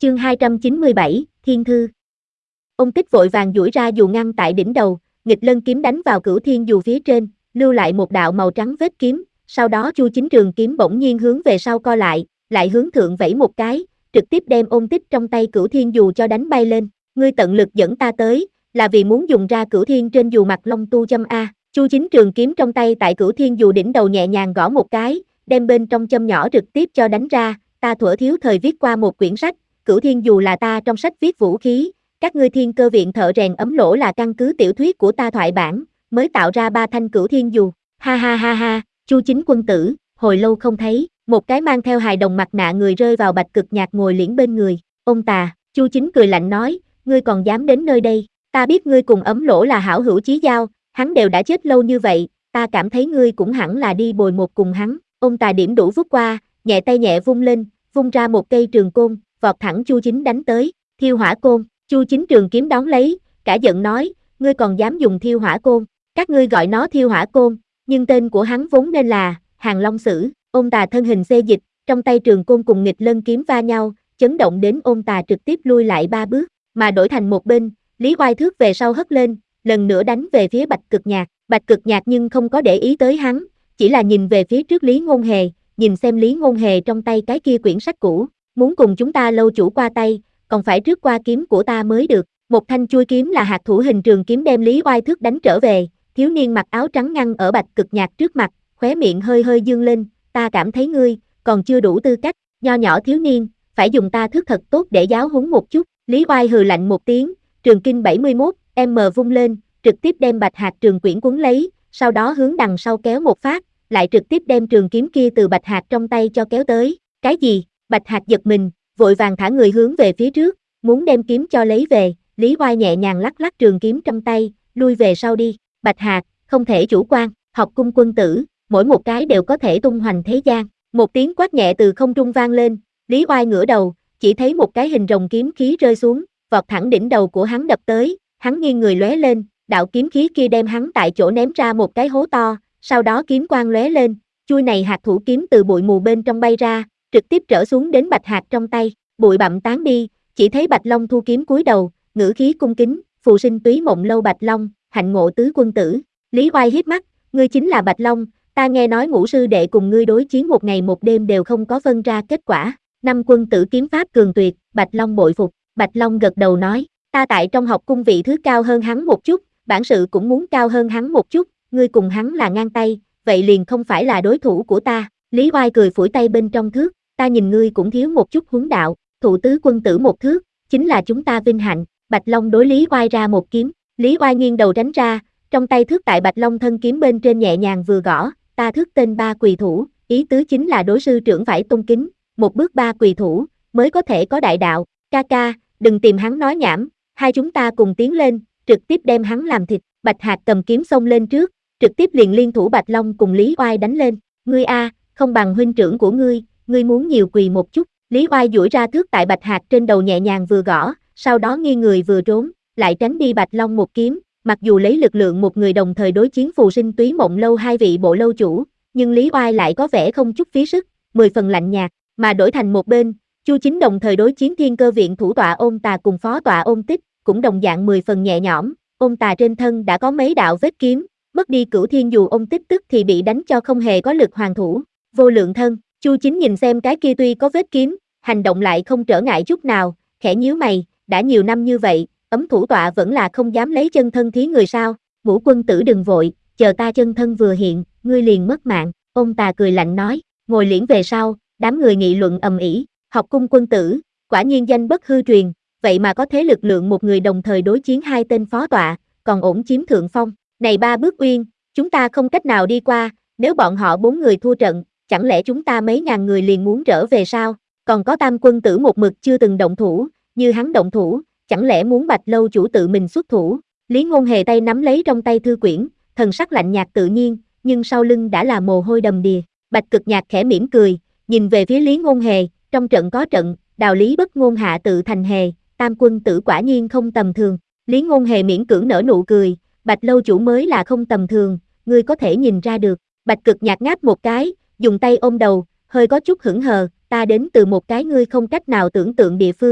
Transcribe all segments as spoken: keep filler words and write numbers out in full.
Chương hai trăm chín mươi bảy, Thiên Thư. Ông Tích vội vàng duỗi ra dù ngăn tại đỉnh đầu, nghịch lân kiếm đánh vào cửu thiên dù phía trên, lưu lại một đạo màu trắng vết kiếm, sau đó Chu Chính trường kiếm bỗng nhiên hướng về sau co lại, lại hướng thượng vẫy một cái, trực tiếp đem Ôn Tích trong tay cửu thiên dù cho đánh bay lên. Ngươi tận lực dẫn ta tới, là vì muốn dùng ra cửu thiên trên dù mặt long tu châm a. Chu Chính trường kiếm trong tay tại cửu thiên dù đỉnh đầu nhẹ nhàng gõ một cái, đem bên trong châm nhỏ trực tiếp cho đánh ra. Ta thuở thiếu thời viết qua một quyển sách, cửu thiên dù là ta trong sách viết vũ khí, các ngươi thiên cơ viện thợ rèn ấm lỗ là căn cứ tiểu thuyết của ta thoại bản, mới tạo ra ba thanh cửu thiên dù. Ha ha ha ha, Chu Chính quân tử, hồi lâu không thấy, một cái mang theo hài đồng mặt nạ người rơi vào Bạch Cực Nhạc ngồi liễn bên người. Ông tà, Chu Chính cười lạnh nói, ngươi còn dám đến nơi đây, ta biết ngươi cùng ấm lỗ là hảo hữu chí giao, hắn đều đã chết lâu như vậy, ta cảm thấy ngươi cũng hẳn là đi bồi một cùng hắn. Ông tà điểm đủ vút qua, nhẹ tay nhẹ vung lên, vung ra một cây trường côn, vọt thẳng Chu Chính đánh tới. Thiêu hỏa côn. Chu Chính trường kiếm đón lấy, cả giận nói, ngươi còn dám dùng thiêu hỏa côn, các ngươi gọi nó thiêu hỏa côn, nhưng tên của hắn vốn nên là Hàng Long Sử. Ôn tà thân hình xê dịch, trong tay trường côn cùng nghịch lân kiếm va nhau, chấn động đến ôn tà trực tiếp lui lại ba bước, mà đổi thành một bên, Lý Oai thước về sau hất lên, lần nữa đánh về phía Bạch Cực Nhạc. Bạch Cực Nhạc nhưng không có để ý tới hắn, chỉ là nhìn về phía trước Lý Ngôn Hề, nhìn xem Lý Ngôn Hề trong tay cái kia quyển sách cũ, muốn cùng chúng ta lâu chủ qua tay, còn phải trước qua kiếm của ta mới được. Một thanh chui kiếm là hạt thủ hình trường kiếm đem Lý Oai thước đánh trở về, thiếu niên mặc áo trắng ngăn ở Bạch Cực Nhạc trước mặt, khóe miệng hơi hơi dương lên, ta cảm thấy ngươi còn chưa đủ tư cách, nho nhỏ thiếu niên, phải dùng ta thước thật tốt để giáo huấn một chút. Lý Oai hừ lạnh một tiếng, trường kinh bảy mươi mốt m vung lên, trực tiếp đem Bạch Hạc trường quyển cuốn lấy, sau đó hướng đằng sau kéo một phát, lại trực tiếp đem trường kiếm kia từ Bạch Hạc trong tay cho kéo tới. Cái gì? Bạch Hạc giật mình, vội vàng thả người hướng về phía trước, muốn đem kiếm cho lấy về. Lý Oai nhẹ nhàng lắc lắc trường kiếm trong tay, lui về sau đi. Bạch Hạc, không thể chủ quan, học cung quân tử, mỗi một cái đều có thể tung hoành thế gian. Một tiếng quát nhẹ từ không trung vang lên, Lý Oai ngửa đầu, chỉ thấy một cái hình rồng kiếm khí rơi xuống, vọt thẳng đỉnh đầu của hắn đập tới, hắn nghiêng người lóe lên, đạo kiếm khí kia đem hắn tại chỗ ném ra một cái hố to, sau đó kiếm quang lóe lên, chuôi này hạt thủ kiếm từ bụi mù bên trong bay ra, trực tiếp trở xuống đến Bạch Hạc trong tay, bụi bặm tán đi, chỉ thấy Bạch Long thu kiếm cúi đầu, ngữ khí cung kính, phù sinh túy mộng lâu Bạch Long, hạnh ngộ tứ quân tử. Lý Oai híp mắt, ngươi chính là Bạch Long, ta nghe nói ngũ sư đệ cùng ngươi đối chiến một ngày một đêm đều không có phân ra kết quả, năm quân tử kiếm pháp cường tuyệt, Bạch Long bội phục. Bạch Long gật đầu nói, ta tại trong học cung vị thứ cao hơn hắn một chút, bản sự cũng muốn cao hơn hắn một chút, ngươi cùng hắn là ngang tay, vậy liền không phải là đối thủ của ta. Lý Oai cười phủi tay bên trong thước, ta nhìn ngươi cũng thiếu một chút huấn đạo, thụ tứ quân tử một thước, chính là chúng ta vinh hạnh. Bạch Long đối Lý Oai ra một kiếm, Lý Oai nghiêng đầu tránh ra, trong tay thước tại Bạch Long thân kiếm bên trên nhẹ nhàng vừa gõ, ta thước tên ba quỳ thủ, ý tứ chính là đối sư trưởng phải tôn kính, một bước ba quỳ thủ, mới có thể có đại đạo. Ca ca, đừng tìm hắn nói nhảm, hai chúng ta cùng tiến lên, trực tiếp đem hắn làm thịt. Bạch Hạc cầm kiếm xông lên trước, trực tiếp liền liên thủ Bạch Long cùng Lý Oai đánh lên. Ngươi a, không bằng huynh trưởng của ngươi, ngươi muốn nhiều quỳ một chút. Lý Oai duỗi ra thước tại Bạch Hạc trên đầu nhẹ nhàng vừa gõ, sau đó nghiêng người vừa trốn, lại tránh đi Bạch Long một kiếm. Mặc dù lấy lực lượng một người đồng thời đối chiến phù sinh túy mộng lâu hai vị bộ lâu chủ, nhưng Lý Oai lại có vẻ không chút phí sức, mười phần lạnh nhạt, mà đổi thành một bên, Chu Chính đồng thời đối chiến thiên cơ viện thủ tọa Ôn Tà cùng phó tọa Ôn Tích, cũng đồng dạng mười phần nhẹ nhõm. Ôn Tà trên thân đã có mấy đạo vết kiếm, mất đi cửu thiên dù Ôn Tích tức thì bị đánh cho không hề có lực hoàn thủ. Vô lượng thân, Chu Chính nhìn xem cái kia tuy có vết kiếm, hành động lại không trở ngại chút nào, khẽ nhíu mày, đã nhiều năm như vậy, ấm thủ tọa vẫn là không dám lấy chân thân thí người sao? Ngũ quân tử đừng vội, chờ ta chân thân vừa hiện, ngươi liền mất mạng. Ôn Tà cười lạnh nói, ngồi liễn về sau, đám người nghị luận ầm ĩ. Học cung quân tử, quả nhiên danh bất hư truyền, vậy mà có thế lực lượng một người đồng thời đối chiến hai tên phó tọa, còn ổn chiếm thượng phong. Này ba bước uyên, chúng ta không cách nào đi qua, nếu bọn họ bốn người thua trận, chẳng lẽ chúng ta mấy ngàn người liền muốn trở về sao? Còn có tam quân tử một mực chưa từng động thủ, như hắn động thủ, chẳng lẽ muốn Bạch lâu chủ tự mình xuất thủ? Lý Ngôn Hề tay nắm lấy trong tay thư quyển, thần sắc lạnh nhạt tự nhiên, nhưng sau lưng đã là mồ hôi đầm đìa. Bạch Cực Nhạc khẽ mỉm cười, nhìn về phía Lý Ngôn Hề, trong trận có trận, đạo lý bất ngôn hạ tự thành hề, tam quân tử quả nhiên không tầm thường. Lý Ngôn Hề miễn cưỡng nở nụ cười, Bạch lâu chủ mới là không tầm thường, ngươi có thể nhìn ra được. Bạch Cực Nhạc ngáp một cái, dùng tay ôm đầu, hơi có chút hững hờ, ta đến từ một cái ngươi không cách nào tưởng tượng địa phương,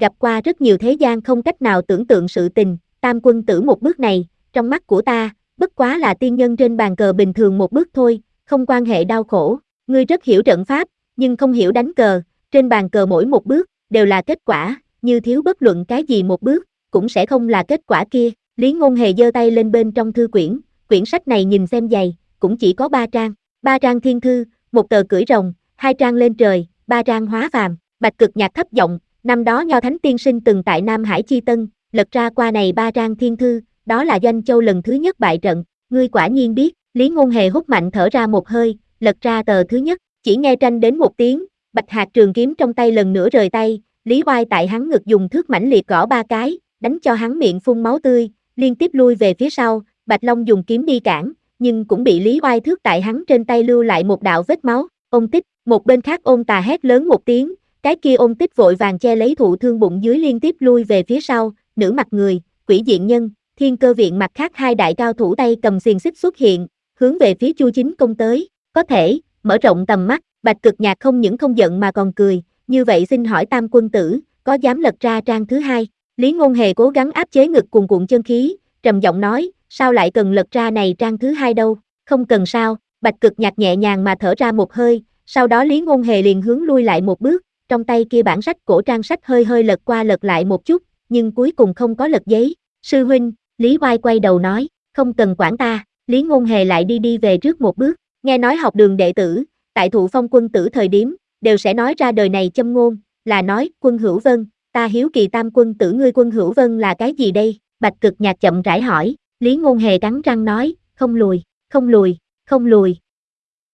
gặp qua rất nhiều thế gian không cách nào tưởng tượng sự tình, Tam quân tử một bước này, trong mắt của ta, bất quá là tiên nhân trên bàn cờ bình thường một bước thôi, không quan hệ đau khổ, ngươi rất hiểu trận pháp, nhưng không hiểu đánh cờ, trên bàn cờ mỗi một bước, đều là kết quả, như thiếu bất luận cái gì một bước, cũng sẽ không là kết quả kia, Lý Ngôn Hề giơ tay lên bên trong thư quyển, quyển sách này nhìn xem dày, cũng chỉ có ba trang, ba trang thiên thư, một tờ cưỡi rồng, hai trang lên trời, ba trang hóa phàm, Bạch Cực Nhạc thấp giọng, năm đó Nho Thánh Tiên Sinh từng tại Nam Hải Chi Tân, lật ra qua này ba trang thiên thư, đó là Doanh Châu lần thứ nhất bại trận, ngươi quả nhiên biết, Lý Ngôn Hề hút mạnh thở ra một hơi, lật ra tờ thứ nhất, chỉ nghe tranh đến một tiếng, Bạch Hạc trường kiếm trong tay lần nữa rời tay, Lý Oai tại hắn ngực dùng thước mãnh liệt gõ ba cái, đánh cho hắn miệng phun máu tươi, liên tiếp lui về phía sau, Bạch Long dùng kiếm đi cản, nhưng cũng bị Lý Oai thước tại hắn trên tay lưu lại một đạo vết máu, Ôn Tích, một bên khác Ôn Tà hét lớn một tiếng, cái kia Ôn Tích vội vàng che lấy thụ thương bụng dưới liên tiếp lui về phía sau, Nữ Mặt Người, Quỷ Diện Nhân, Thiên Cơ Viện mặt khác hai đại cao thủ tay cầm xiềng xích xuất hiện, hướng về phía Chu Chính công tới, có thể, mở rộng tầm mắt, Bạch Cực Nhạc không những không giận mà còn cười, như vậy xin hỏi Tam quân tử, có dám lật ra trang thứ hai? Lý Ngôn Hề cố gắng áp chế ngực cuồn cuộn chân khí, trầm giọng nói, sao lại cần lật ra này trang thứ hai đâu, không cần sao, Bạch Cực Nhạc nhẹ nhàng mà thở ra một hơi, sau đó Lý Ngôn Hề liền hướng lui lại một bước, trong tay kia bản sách cổ trang sách hơi hơi lật qua lật lại một chút, nhưng cuối cùng không có lật giấy, sư huynh, Lý Oai quay đầu nói, không cần quản ta, Lý Ngôn Hề lại đi đi về trước một bước, nghe nói học đường đệ tử, tại Thụ Phong quân tử thời điểm, đều sẽ nói ra đời này châm ngôn, là nói, Quân Hữu Vân, ta hiếu kỳ Tam quân tử ngươi Quân Hữu Vân là cái gì đây, Bạch Cực Nhạc chậm rãi hỏi, Lý Ngôn Hề cắn răng nói, không lùi, không lùi, không lùi,